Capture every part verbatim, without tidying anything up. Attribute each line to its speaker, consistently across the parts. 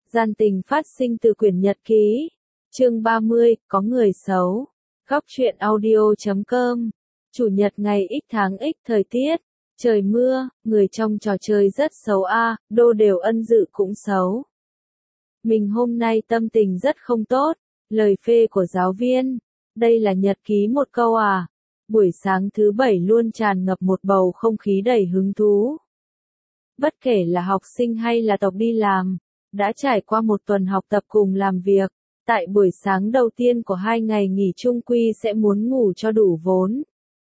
Speaker 1: Gian tình phát sinh từ quyển nhật ký. Chương ba mươi, có người xấu. Góc truyện audio chấm com. Chủ nhật ngày X tháng X thời tiết. Trời mưa, người trong trò chơi rất xấu a, đô đều ân dự cũng xấu. Mình hôm nay tâm tình rất không tốt. Lời phê của giáo viên. Đây là nhật ký một câu à. Buổi sáng thứ bảy luôn tràn ngập một bầu không khí đầy hứng thú. Bất kể là học sinh hay là tộc đi làm, đã trải qua một tuần học tập cùng làm việc, tại buổi sáng đầu tiên của hai ngày nghỉ chung quy sẽ muốn ngủ cho đủ vốn.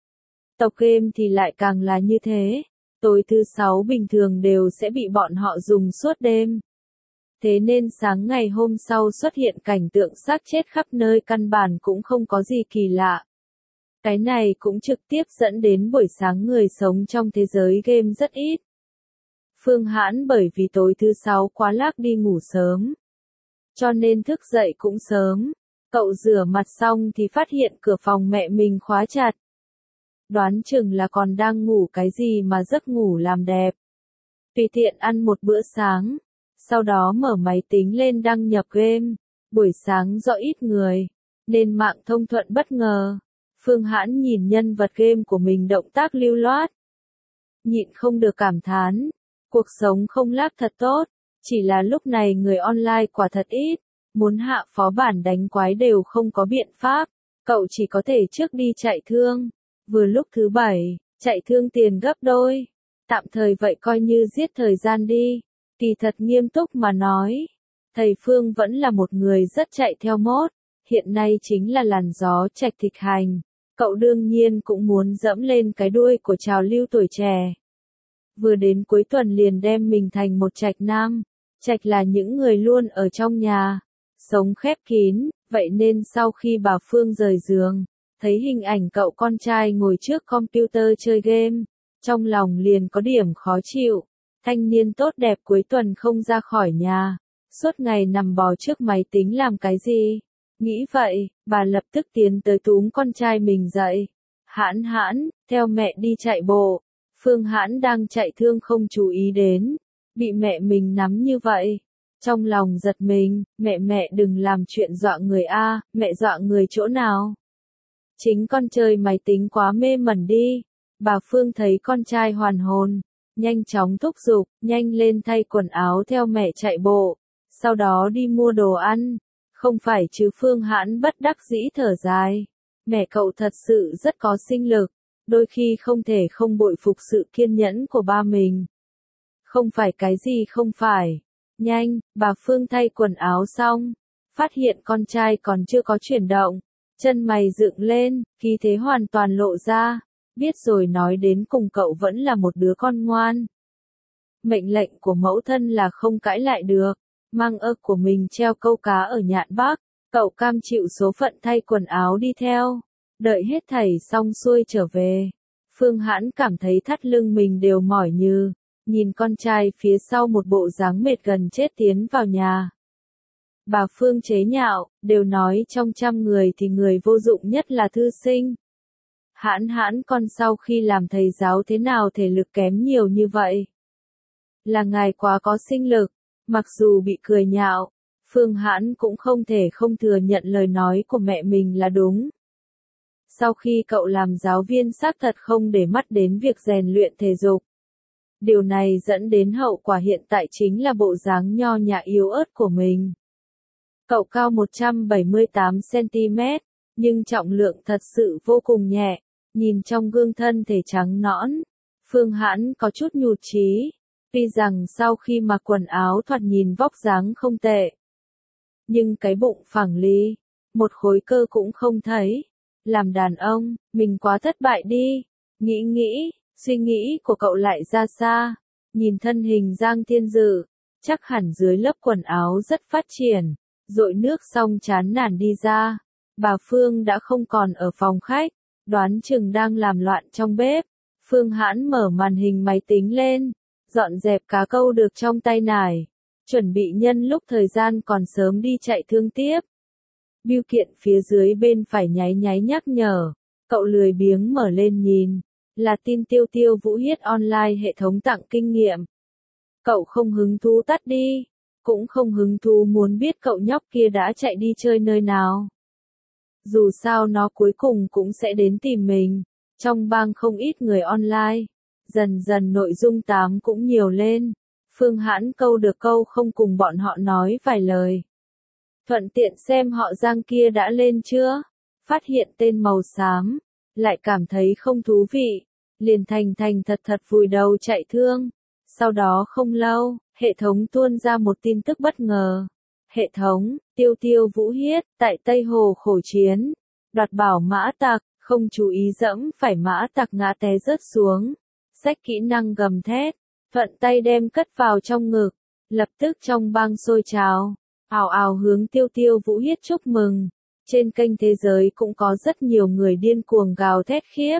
Speaker 1: Tộc game thì lại càng là như thế, tối thứ sáu bình thường đều sẽ bị bọn họ dùng suốt đêm. Thế nên sáng ngày hôm sau xuất hiện cảnh tượng xác chết khắp nơi căn bản cũng không có gì kỳ lạ. Cái này cũng trực tiếp dẫn đến buổi sáng người sống trong thế giới game rất ít. Phương Hãn bởi vì tối thứ sáu quá lác đi ngủ sớm, cho nên thức dậy cũng sớm. Cậu rửa mặt xong thì phát hiện cửa phòng mẹ mình khóa chặt. Đoán chừng là còn đang ngủ cái gì mà giấc ngủ làm đẹp. Tùy tiện ăn một bữa sáng, sau đó mở máy tính lên đăng nhập game. Buổi sáng do ít người, nên mạng thông thuận bất ngờ. Phương Hãn nhìn nhân vật game của mình động tác lưu loát, nhịn không được cảm thán. Cuộc sống không lác thật tốt, chỉ là lúc này người online quả thật ít, muốn hạ phó bản đánh quái đều không có biện pháp, cậu chỉ có thể trước đi chạy thương. Vừa lúc thứ bảy, chạy thương tiền gấp đôi, tạm thời vậy coi như giết thời gian đi. Kỳ thật nghiêm túc mà nói, thầy Phương vẫn là một người rất chạy theo mốt, hiện nay chính là làn gió trạch thịnh hành, cậu đương nhiên cũng muốn dẫm lên cái đuôi của trào lưu tuổi trẻ. Vừa đến cuối tuần liền đem mình thành một trạch nam. Trạch là những người luôn ở trong nhà, sống khép kín, vậy nên sau khi bà Phương rời giường, thấy hình ảnh cậu con trai ngồi trước computer chơi game, trong lòng liền có điểm khó chịu. Thanh niên tốt đẹp cuối tuần không ra khỏi nhà, suốt ngày nằm bò trước máy tính làm cái gì? Nghĩ vậy, bà lập tức tiến tới túm con trai mình dậy. Hãn hãn, theo mẹ đi chạy bộ. Phương Hãn đang chạy thương không chú ý đến, bị mẹ mình nắm như vậy. Trong lòng giật mình, mẹ mẹ đừng làm chuyện dọa người a, mẹ dọa người chỗ nào? Chính con chơi máy tính quá mê mẩn đi. Bà Phương thấy con trai hoàn hồn, nhanh chóng thúc giục, nhanh lên thay quần áo theo mẹ chạy bộ, sau đó đi mua đồ ăn. Không phải chứ Phương Hãn bất đắc dĩ thở dài. Mẹ cậu thật sự rất có sinh lực. Đôi khi không thể không bội phục sự kiên nhẫn của ba mình. Không phải cái gì không phải. Nhanh, bà Phương thay quần áo xong. Phát hiện con trai còn chưa có chuyển động. Chân mày dựng lên, khí thế hoàn toàn lộ ra. Biết rồi nói đến cùng cậu vẫn là một đứa con ngoan. Mệnh lệnh của mẫu thân là không cãi lại được. Mang ơ của mình treo câu cá ở Nhạn Bắc. Cậu cam chịu số phận thay quần áo đi theo. Đợi hết thảy xong xuôi trở về, Phương Hãn cảm thấy thắt lưng mình đều mỏi như, nhìn con trai phía sau một bộ dáng mệt gần chết tiến vào nhà. Bà Phương chế nhạo, đều nói trong trăm người thì người vô dụng nhất là thư sinh. Hãn hãn con sau khi làm thầy giáo thế nào thể lực kém nhiều như vậy? Là ngài quá có sinh lực, mặc dù bị cười nhạo, Phương Hãn cũng không thể không thừa nhận lời nói của mẹ mình là đúng. Sau khi cậu làm giáo viên xác thật không để mắt đến việc rèn luyện thể dục. Điều này dẫn đến hậu quả hiện tại chính là bộ dáng nho nhã yếu ớt của mình. Cậu cao một trăm bảy mươi tám xăng ti mét, nhưng trọng lượng thật sự vô cùng nhẹ, nhìn trong gương thân thể trắng nõn. Phương Hãn có chút nhụt chí, tuy rằng sau khi mặc quần áo thoạt nhìn vóc dáng không tệ. Nhưng cái bụng phẳng lì, một khối cơ cũng không thấy. Làm đàn ông, mình quá thất bại đi. Nghĩ nghĩ, suy nghĩ của cậu lại ra xa. Nhìn thân hình Giang Thiên Dự, chắc hẳn dưới lớp quần áo rất phát triển. Dội nước xong chán nản đi ra. Bà Phương đã không còn ở phòng khách, đoán chừng đang làm loạn trong bếp. Phương Hãn mở màn hình máy tính lên, dọn dẹp cá câu được trong tay nải. Chuẩn bị nhân lúc thời gian còn sớm đi chạy thương tiếp. Bưu kiện phía dưới bên phải nháy nháy nhắc nhở, cậu lười biếng mở lên nhìn, là tin Tiêu Tiêu Vũ Hiết online hệ thống tặng kinh nghiệm. Cậu không hứng thú tắt đi, cũng không hứng thú muốn biết cậu nhóc kia đã chạy đi chơi nơi nào. Dù sao nó cuối cùng cũng sẽ đến tìm mình. Trong bang không ít người online. Dần dần nội dung tám cũng nhiều lên. Phương Hãn câu được câu không cùng bọn họ nói vài lời. Thuận tiện xem họ Giang kia đã lên chưa? Phát hiện tên màu xám. Lại cảm thấy không thú vị. Liền thành thành thật thật vùi đầu chạy thương. Sau đó không lâu, hệ thống tuôn ra một tin tức bất ngờ. Hệ thống, Tiêu Tiêu Vũ Hiết, tại Tây Hồ khổ chiến. Đoạt bảo mã tặc, không chú ý dẫm phải mã tặc ngã té rớt xuống. Sách kỹ năng gầm thét, thuận tay đem cất vào trong ngực. Lập tức trong bang sôi trào, ào ào hướng Tiêu Tiêu Vũ Hiết chúc mừng. Trên kênh thế giới cũng có rất nhiều người điên cuồng gào thét khiếp.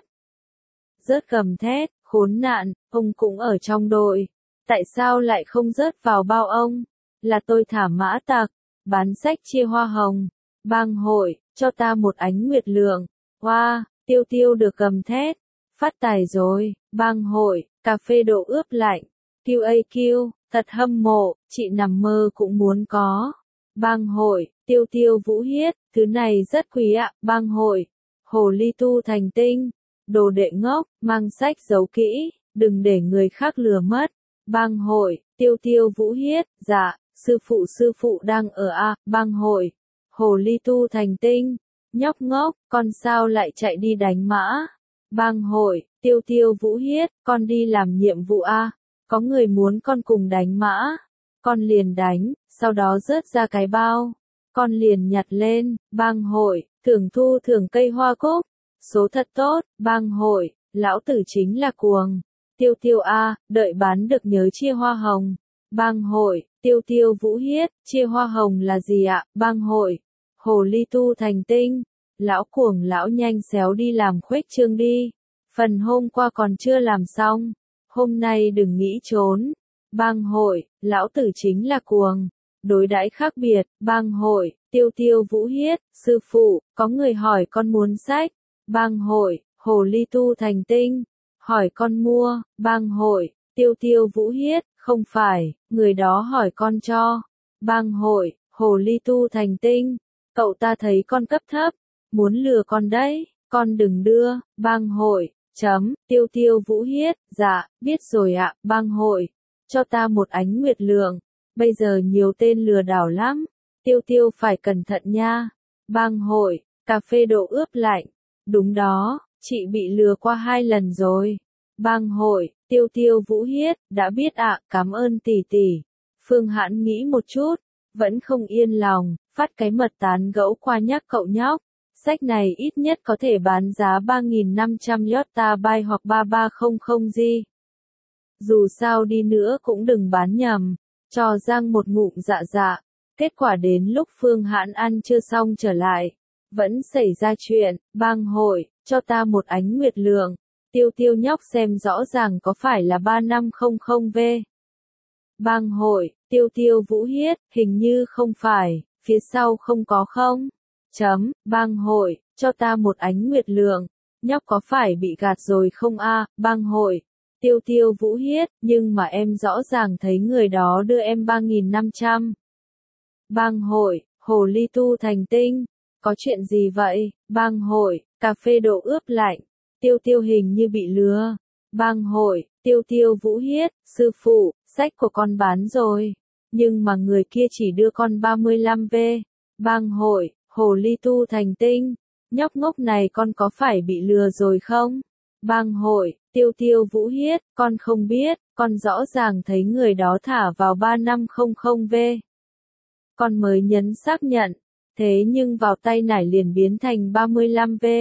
Speaker 1: Rớt gầm thét, khốn nạn, ông cũng ở trong đội. Tại sao lại không rớt vào bao ông? Là tôi thả mã tặc, bán sách chia hoa hồng. Bang hội, cho ta một ánh nguyệt lượng. Wow, Tiêu Tiêu được gầm thét. Phát tài rồi, bang hội, cà phê độ ướp lạnh. quy a quy, thật hâm mộ, chị nằm mơ cũng muốn có. Bang hội, Tiêu Tiêu Vũ Hiết, thứ này rất quý ạ. Bang hội, hồ ly tu thành tinh. Đồ đệ ngốc, mang sách giấu kỹ, đừng để người khác lừa mất. Bang hội, Tiêu Tiêu Vũ Hiết, dạ, sư phụ sư phụ đang ở a. Bang hội, hồ ly tu thành tinh. Nhóc ngốc, con sao lại chạy đi đánh mã? Bang hội, Tiêu Tiêu Vũ Hiết, con đi làm nhiệm vụ a. Có người muốn con cùng đánh mã. Con liền đánh, sau đó rớt ra cái bao. Con liền nhặt lên. Bang hội, thưởng thu thưởng cây hoa cúc. Số thật tốt. Bang hội, lão tử chính là cuồng. Tiêu Tiêu a, đợi bán được nhớ chia hoa hồng. Bang hội, Tiêu Tiêu Vũ Hiết, chia hoa hồng là gì ạ? Bang hội, hồ ly tu thành tinh. Lão cuồng lão nhanh xéo đi làm khuếch trương đi. Phần hôm qua còn chưa làm xong. Hôm nay đừng nghĩ trốn. Bang hội, lão tử chính là cuồng. Đối đãi khác biệt. Bang hội, Tiêu Tiêu Vũ Hiết, sư phụ, có người hỏi con muốn sách. Bang hội, hồ ly tu thành tinh. Hỏi con mua. Bang hội, Tiêu Tiêu Vũ Hiết, không phải, người đó hỏi con cho. Bang hội, hồ ly tu thành tinh. Cậu ta thấy con cấp thấp. Muốn lừa con đấy, con đừng đưa. Bang hội, chấm, Tiêu Tiêu Vũ Hiết, dạ, biết rồi ạ. Bang hội, cho ta một ánh nguyệt lượng. Bây giờ nhiều tên lừa đảo lắm. Tiêu Tiêu phải cẩn thận nha. Bang hội, cà phê độ ướp lạnh. Đúng đó, chị bị lừa qua hai lần rồi. Bang hội, Tiêu Tiêu Vũ Hiết, đã biết ạ, cảm ơn tỷ tỷ. Phương Hãn nghĩ một chút, vẫn không yên lòng, phát cái mật tán gẫu qua nhắc cậu nhóc. Sách này ít nhất có thể bán giá ba nghìn năm trăm Yotta Buy hoặc ba ba không không gì. Dù sao đi nữa cũng đừng bán nhầm. Cho Giang một ngụm dạ dạ. Kết quả đến lúc Phương Hãn ăn chưa xong trở lại. Vẫn xảy ra chuyện. Bang hội, cho ta một ánh nguyệt lượng. Tiêu Tiêu nhóc xem rõ ràng có phải là ba năm không không V. Bang hội, Tiêu Tiêu Vũ Hiết, hình như không phải, phía sau không có không? Chấm, bang hội, cho ta một ánh nguyệt lượng. Nhóc có phải bị gạt rồi không a? Bang hội, Tiêu Tiêu Vũ Hiết, nhưng mà em rõ ràng thấy người đó đưa em ba nghìn năm trăm. Bang hội, hồ ly tu thành tinh. Có chuyện gì vậy? Bang hội, cà phê độ ướp lạnh. Tiêu Tiêu hình như bị lừa. Bang hội, Tiêu Tiêu Vũ Hiết, sư phụ, sách của con bán rồi. Nhưng mà người kia chỉ đưa con ba mươi lăm V. Bang hội, hồ ly tu thành tinh. Nhóc ngốc này con có phải bị lừa rồi không? Bang hội, Tiêu Tiêu Vũ Hiết, con không biết, con rõ ràng thấy người đó thả vào ba năm không không V. Con mới nhấn xác nhận, thế nhưng vào tay nải liền biến thành ba mươi lăm V.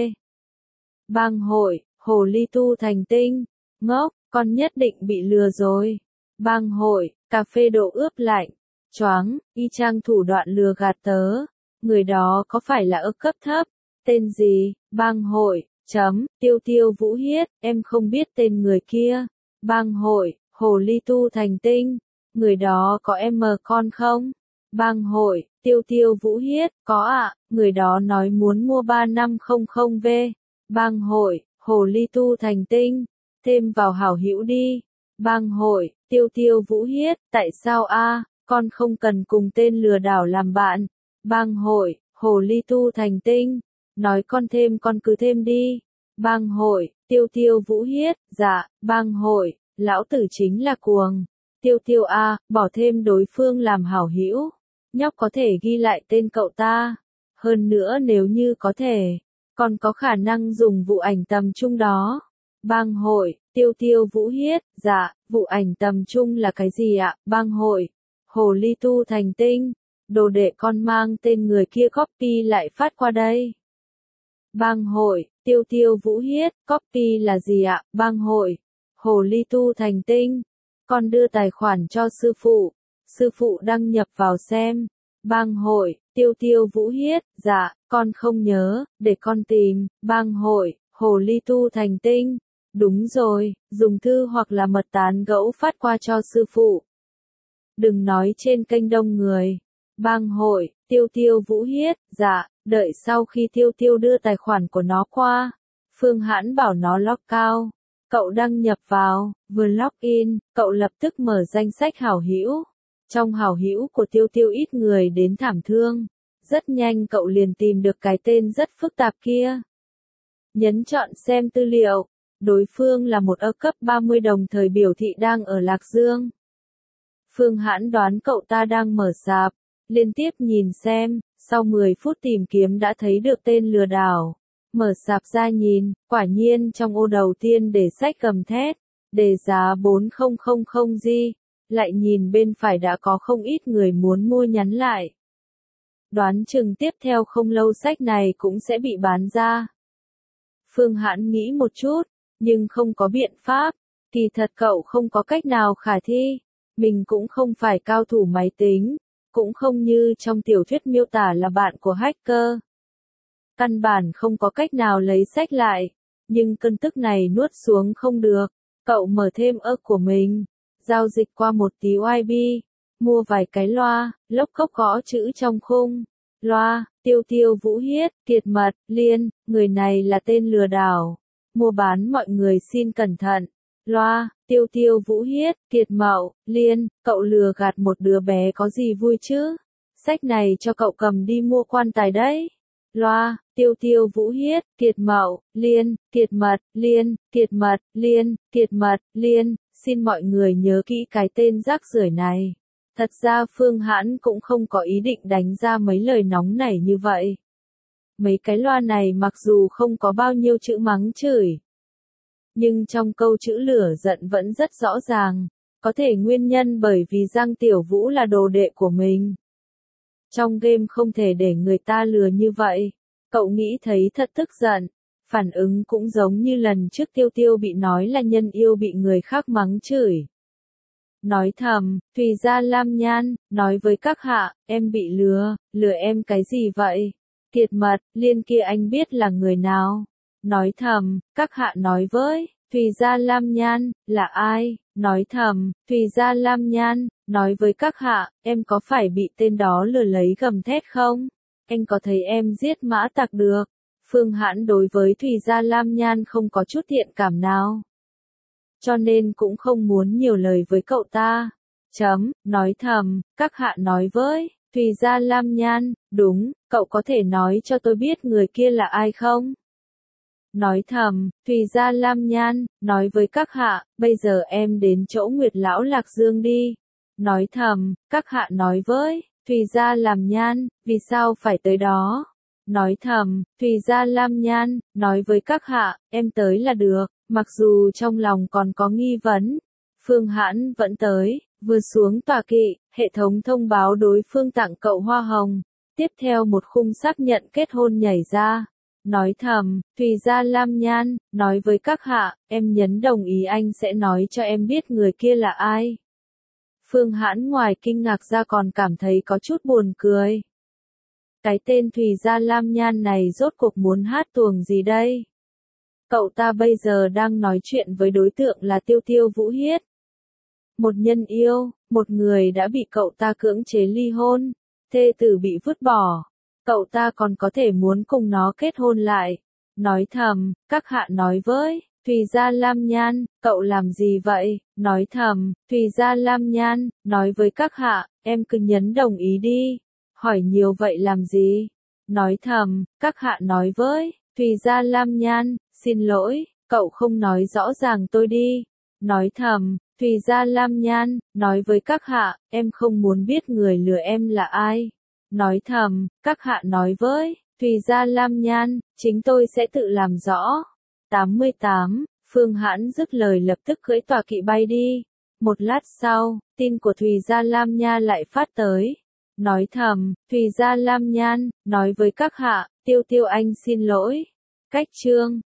Speaker 1: Bang hội, hồ ly tu thành tinh. Ngốc, con nhất định bị lừa rồi. Bang hội, cà phê độ ướp lạnh. Choáng, y chang thủ đoạn lừa gạt tớ. Người đó có phải là ở cấp thấp? Tên gì? Bang hội, chấm, Tiêu Tiêu Vũ Hiết, em không biết tên người kia. Bang hội, hồ ly tu thành tinh. Người đó có em mờ con không? Bang hội, Tiêu Tiêu Vũ Hiết, có ạ, người đó nói muốn mua ba năm không không V. Bang hội, hồ ly tu thành tinh. Thêm vào hảo hữu đi. Bang hội, Tiêu Tiêu Vũ Hiết, tại sao a? con không cần cùng tên lừa đảo làm bạn. Bang hội, hồ ly tu thành tinh, nói con thêm con cứ thêm đi. Bang hội, Tiêu Tiêu Vũ Hiết, dạ, bang hội, lão tử chính là cuồng. Tiêu Tiêu a, bỏ thêm đối phương làm hảo hữu. Nhóc có thể ghi lại tên cậu ta. Hơn nữa nếu như có thể, còn có khả năng dùng vụ ảnh tầm trung đó. Bang hội, Tiêu Tiêu Vũ Hiết, dạ, vụ ảnh tầm trung là cái gì ạ? Bang hội, hồ ly tu thành tinh, đồ đệ con mang tên người kia copy lại phát qua đây. Bang hội, Tiêu Tiêu Vũ Hiết, copy là gì ạ? Bang hội, hồ ly tu thành tinh, con đưa tài khoản cho sư phụ, sư phụ đăng nhập vào xem. Bang hội, Tiêu Tiêu Vũ Hiết, dạ, con không nhớ, để con tìm. Bang hội, hồ ly tu thành tinh, đúng rồi, dùng thư hoặc là mật tán gẫu phát qua cho sư phụ. Đừng nói trên kênh đông người. Bang hội, Tiêu Tiêu Vũ Hiết, dạ, đợi sau khi Tiêu Tiêu đưa tài khoản của nó qua. Phương Hãn bảo nó log cao. Cậu đăng nhập vào, vừa log in, cậu lập tức mở danh sách hảo hữu. Trong hảo hữu của Tiêu Tiêu ít người đến thảm thương. Rất nhanh cậu liền tìm được cái tên rất phức tạp kia. Nhấn chọn xem tư liệu. Đối phương là một ơ cấp ba mươi đồng thời biểu thị đang ở Lạc Dương. Phương Hãn đoán cậu ta đang mở sạp. Liên tiếp nhìn xem, sau mười phút tìm kiếm đã thấy được tên lừa đảo. Mở sạp ra nhìn, quả nhiên trong ô đầu tiên để sách gầm thét, đề giá bốn nghìn gì, lại nhìn bên phải đã có không ít người muốn mua nhắn lại. Đoán chừng tiếp theo không lâu sách này cũng sẽ bị bán ra. Phương Hãn nghĩ một chút, nhưng không có biện pháp, kỳ thật cậu không có cách nào khả thi, mình cũng không phải cao thủ máy tính, cũng không như trong tiểu thuyết miêu tả là bạn của hacker. Căn bản không có cách nào lấy sách lại, nhưng cơn tức này nuốt xuống không được, cậu mở thêm ơ của mình, giao dịch qua một tí i bê, mua vài cái loa, lốc cốc gõ chữ trong khung. Loa, Tiêu Tiêu Vũ Hiết, Kiệt Mật, Liên, người này là tên lừa đảo. Mua bán mọi người xin cẩn thận. Loa, Tiêu Tiêu Vũ Hiết, Kiệt Mậu, Liên, cậu lừa gạt một đứa bé có gì vui chứ? Sách này cho cậu cầm đi mua quan tài đấy. Loa, Tiêu Tiêu Vũ Hiết, Kiệt Mậu, Liên, Kiệt Mật, Liên, Kiệt Mật, Liên, Kiệt Mật, Liên, xin mọi người nhớ kỹ cái tên rác rưởi này. Thật ra Phương Hãn cũng không có ý định đánh ra mấy lời nóng nảy như vậy. Mấy cái loa này mặc dù không có bao nhiêu chữ mắng chửi, nhưng trong câu chữ lửa giận vẫn rất rõ ràng, có thể nguyên nhân bởi vì Giang Tiểu Vũ là đồ đệ của mình. Trong game không thể để người ta lừa như vậy, cậu nghĩ thấy thật tức giận, phản ứng cũng giống như lần trước Tiêu Tiêu bị nói là nhân yêu bị người khác mắng chửi. Nói thầm, Thùy Gia Lam Nhan, nói với các hạ, em bị lừa, lừa em cái gì vậy? Kiệt Mật, Liên kia anh biết là người nào? Nói thầm, các hạ nói với, Thùy Gia Lam Nhan, là ai? Nói thầm, Thùy Gia Lam Nhan, nói với các hạ, em có phải bị tên đó lừa lấy gầm thét không? Anh có thấy em giết mã tặc được? Phương Hãn đối với Thùy Gia Lam Nhan không có chút thiện cảm nào, cho nên cũng không muốn nhiều lời với cậu ta. Chấm, nói thầm, các hạ nói với, Thùy Gia Lam Nhan, đúng, cậu có thể nói cho tôi biết người kia là ai không? Nói thầm, Thùy Gia Lam Nhan, nói với các hạ, bây giờ em đến chỗ Nguyệt Lão Lạc Dương đi. Nói thầm, các hạ nói với, Thùy Gia Lam Nhan, vì sao phải tới đó? Nói thầm, Thùy Gia Lam Nhan, nói với các hạ, em tới là được, mặc dù trong lòng còn có nghi vấn. Phương Hãn vẫn tới, vừa xuống tọa kỵ, hệ thống thông báo đối phương tặng cậu hoa hồng. Tiếp theo một khung xác nhận kết hôn nhảy ra. Nói thầm, Thùy Gia Lam Nhan, nói với các hạ, em nhấn đồng ý anh sẽ nói cho em biết người kia là ai. Phương Hãn ngoài kinh ngạc ra còn cảm thấy có chút buồn cười. Cái tên Thùy Gia Lam Nhan này rốt cuộc muốn hát tuồng gì đây? Cậu ta bây giờ đang nói chuyện với đối tượng là Tiêu Tiêu Vũ Hiết. Một nhân yêu, một người đã bị cậu ta cưỡng chế ly hôn, thê tử bị vứt bỏ. Cậu ta còn có thể muốn cùng nó kết hôn lại. Nói thầm, các hạ nói với, Thùy Gia Lam Nhan, cậu làm gì vậy? Nói thầm, Thùy Gia Lam Nhan, nói với các hạ, em cứ nhấn đồng ý đi. Hỏi nhiều vậy làm gì? Nói thầm, các hạ nói với, Thùy Gia Lam Nhan, xin lỗi, cậu không nói rõ ràng tôi đi. Nói thầm, Thùy Gia Lam Nhan, nói với các hạ, em không muốn biết người lừa em là ai. Nói thầm, các hạ nói với, Thùy Gia Lam Nhan, chính tôi sẽ tự làm rõ. tám mươi tám, Phương Hãn dứt lời lập tức cưỡi tọa kỵ bay đi. Một lát sau, tin của Thùy Gia Lam Nha lại phát tới. Nói thầm, Thùy Gia Lam Nhan, nói với các hạ, Tiêu Tiêu Anh xin lỗi. Cách chương